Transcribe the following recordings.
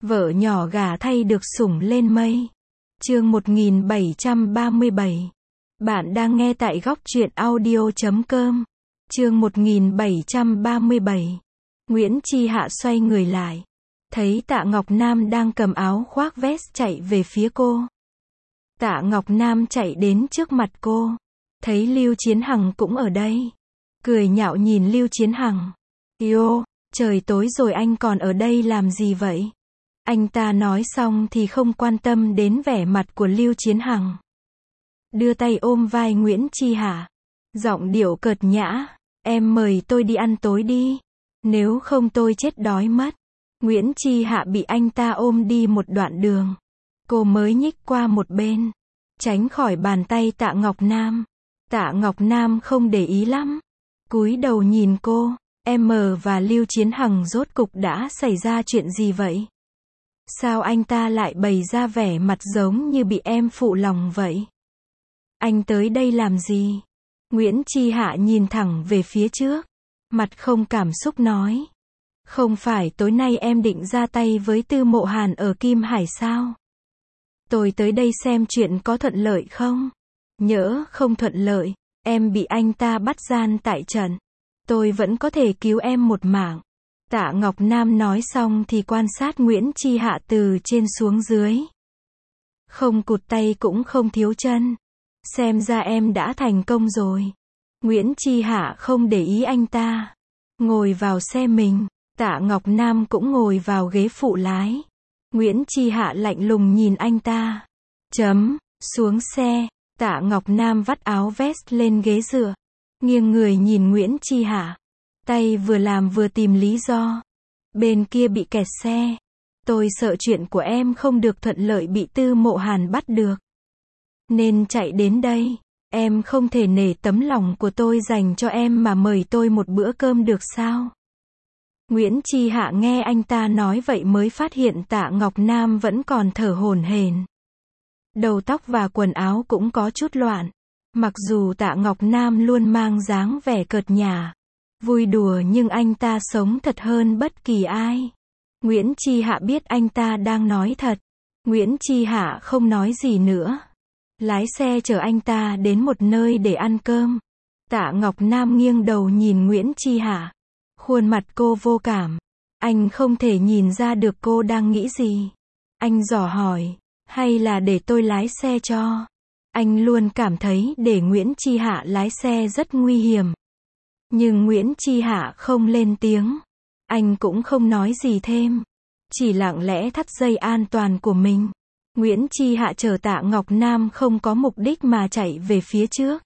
Vợ nhỏ gả thay được sủng lên mây. Chương 1737. Bạn đang nghe tại góc truyện audio.com. Chương 1737. Nguyễn Chi Hạ xoay người lại. Thấy Tạ Ngọc Nam đang cầm áo khoác vest chạy về phía cô. Tạ Ngọc Nam chạy đến trước mặt cô. Thấy Lưu Chiến Hằng cũng ở đây. Cười nhạo nhìn Lưu Chiến Hằng. Yêu, trời tối rồi anh còn ở đây làm gì vậy? Anh ta nói xong thì không quan tâm đến vẻ mặt của Lưu Chiến Hằng. Đưa tay ôm vai Nguyễn Chi Hạ. Giọng điệu cợt nhã. Em mời tôi đi ăn tối đi. Nếu không tôi chết đói mất. Nguyễn Chi Hạ bị anh ta ôm đi một đoạn đường. Cô mới nhích qua một bên. Tránh khỏi bàn tay Tạ Ngọc Nam. Tạ Ngọc Nam không để ý lắm. Cúi đầu nhìn cô. Em và Lưu Chiến Hằng rốt cục đã xảy ra chuyện gì vậy? Sao anh ta lại bày ra vẻ mặt giống như bị em phụ lòng vậy? Anh tới đây làm gì? Nguyễn Chi Hạ nhìn thẳng về phía trước. Mặt không cảm xúc nói. Không phải tối nay em định ra tay với Tư Mộ Hàn ở Kim Hải sao? Tôi tới đây xem chuyện có thuận lợi không? Nhỡ không thuận lợi, em bị anh ta bắt gian tại trận. Tôi vẫn có thể cứu em một mạng. Tạ Ngọc Nam nói xong thì quan sát Nguyễn Chi Hạ từ trên xuống dưới. Không cụt tay cũng không thiếu chân. Xem ra em đã thành công rồi. Nguyễn Chi Hạ không để ý anh ta. Ngồi vào xe mình. Tạ Ngọc Nam cũng ngồi vào ghế phụ lái. Nguyễn Chi Hạ lạnh lùng nhìn anh ta. Xuống xe. Tạ Ngọc Nam vắt áo vest lên ghế dựa. Nghiêng người nhìn Nguyễn Chi Hạ. Tay vừa làm vừa tìm lý do. Bên kia bị kẹt xe. Tôi sợ chuyện của em không được thuận lợi bị Tư Mộ Hàn bắt được. Nên chạy đến đây. Em không thể nể tấm lòng của tôi dành cho em mà mời tôi một bữa cơm được sao? Nguyễn Chi Hạ nghe anh ta nói vậy mới phát hiện Tạ Ngọc Nam vẫn còn thở hổn hển. Đầu tóc và quần áo cũng có chút loạn. Mặc dù Tạ Ngọc Nam luôn mang dáng vẻ cợt nhả, vui đùa nhưng anh ta sống thật hơn bất kỳ ai. Nguyễn Chi Hạ biết anh ta đang nói thật. Nguyễn Chi Hạ không nói gì nữa. Lái xe chở anh ta đến một nơi để ăn cơm. Tạ Ngọc Nam nghiêng đầu nhìn Nguyễn Chi Hạ. Khuôn mặt cô vô cảm. Anh không thể nhìn ra được cô đang nghĩ gì. Anh dò hỏi, hay là để tôi lái xe cho? Anh luôn cảm thấy để Nguyễn Chi Hạ lái xe rất nguy hiểm. Nhưng Nguyễn Chi Hạ không lên tiếng. Anh cũng không nói gì thêm. Chỉ lặng lẽ thắt dây an toàn của mình. Nguyễn Chi Hạ chở Tạ Ngọc Nam không có mục đích mà chạy về phía trước.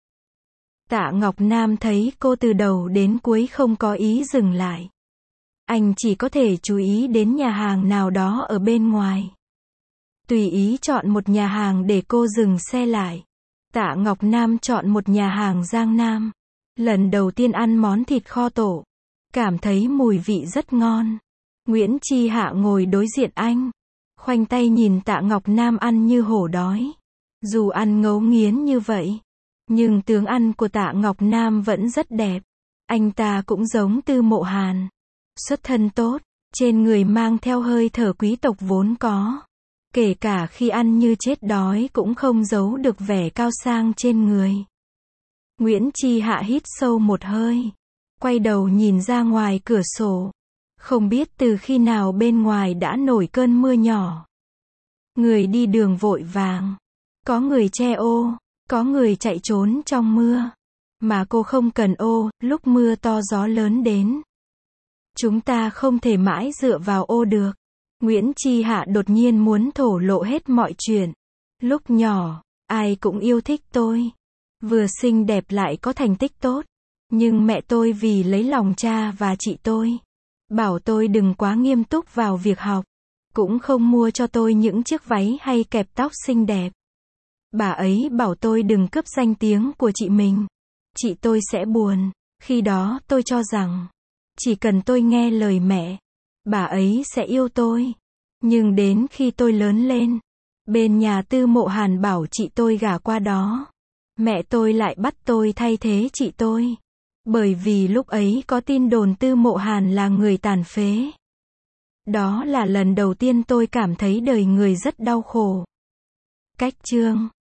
Tạ Ngọc Nam thấy cô từ đầu đến cuối không có ý dừng lại. Anh chỉ có thể chú ý đến nhà hàng nào đó ở bên ngoài. Tùy ý chọn một nhà hàng để cô dừng xe lại. Tạ Ngọc Nam chọn một nhà hàng Giang Nam. Lần đầu tiên ăn món thịt kho tổ. Cảm thấy mùi vị rất ngon. Nguyễn Chi Hạ ngồi đối diện anh. Khoanh tay nhìn Tạ Ngọc Nam ăn như hổ đói. Dù ăn ngấu nghiến như vậy, nhưng tướng ăn của Tạ Ngọc Nam vẫn rất đẹp. Anh ta cũng giống Tư Mộ Hàn. Xuất thân tốt, trên người mang theo hơi thở quý tộc vốn có. Kể cả khi ăn như chết đói cũng không giấu được vẻ cao sang trên người. Nguyễn Chi Hạ hít sâu một hơi. Quay đầu nhìn ra ngoài cửa sổ. Không biết từ khi nào bên ngoài đã nổi cơn mưa nhỏ. Người đi đường vội vàng. Có người che ô. Có người chạy trốn trong mưa. Mà cô không cần ô, lúc mưa to gió lớn đến. Chúng ta không thể mãi dựa vào ô được. Nguyễn Chi Hạ đột nhiên muốn thổ lộ hết mọi chuyện. Lúc nhỏ, ai cũng yêu thích tôi. Vừa xinh đẹp lại có thành tích tốt. Nhưng mẹ tôi vì lấy lòng cha và chị tôi, bảo tôi đừng quá nghiêm túc vào việc học. Cũng không mua cho tôi những chiếc váy hay kẹp tóc xinh đẹp. Bà ấy bảo tôi đừng cướp danh tiếng của chị mình. Chị tôi sẽ buồn. Khi đó tôi cho rằng, chỉ cần tôi nghe lời mẹ, bà ấy sẽ yêu tôi. Nhưng đến khi tôi lớn lên, bên nhà Tư Mộ Hàn bảo chị tôi gả qua đó. Mẹ tôi lại bắt tôi thay thế chị tôi. Bởi vì lúc ấy có tin đồn Tư Mộ Hàn là người tàn phế. Đó là lần đầu tiên tôi cảm thấy đời người rất đau khổ. Cách chương